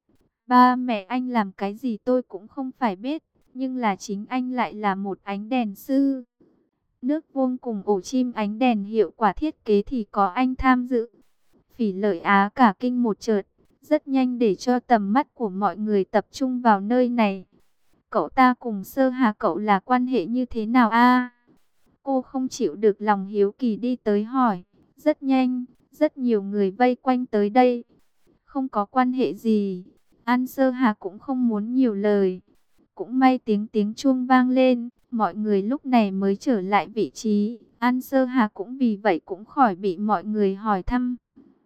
Ba mẹ anh làm cái gì tôi cũng không phải biết, nhưng là chính anh lại là một ánh đèn sư. Nước vuông cùng ổ chim ánh đèn hiệu quả thiết kế thì có anh tham dự. Phỉ Lợi Á cả kinh một chợt, rất nhanh để cho tầm mắt của mọi người tập trung vào nơi này. Cậu ta cùng Sơ Hà cậu là quan hệ như thế nào a? Cô không chịu được lòng hiếu kỳ đi tới hỏi. Rất nhanh, rất nhiều người vây quanh tới đây. Không có quan hệ gì. An Sơ Hà cũng không muốn nhiều lời. Cũng may tiếng tiếng chuông vang lên, mọi người lúc này mới trở lại vị trí. An Sơ Hà cũng vì vậy cũng khỏi bị mọi người hỏi thăm.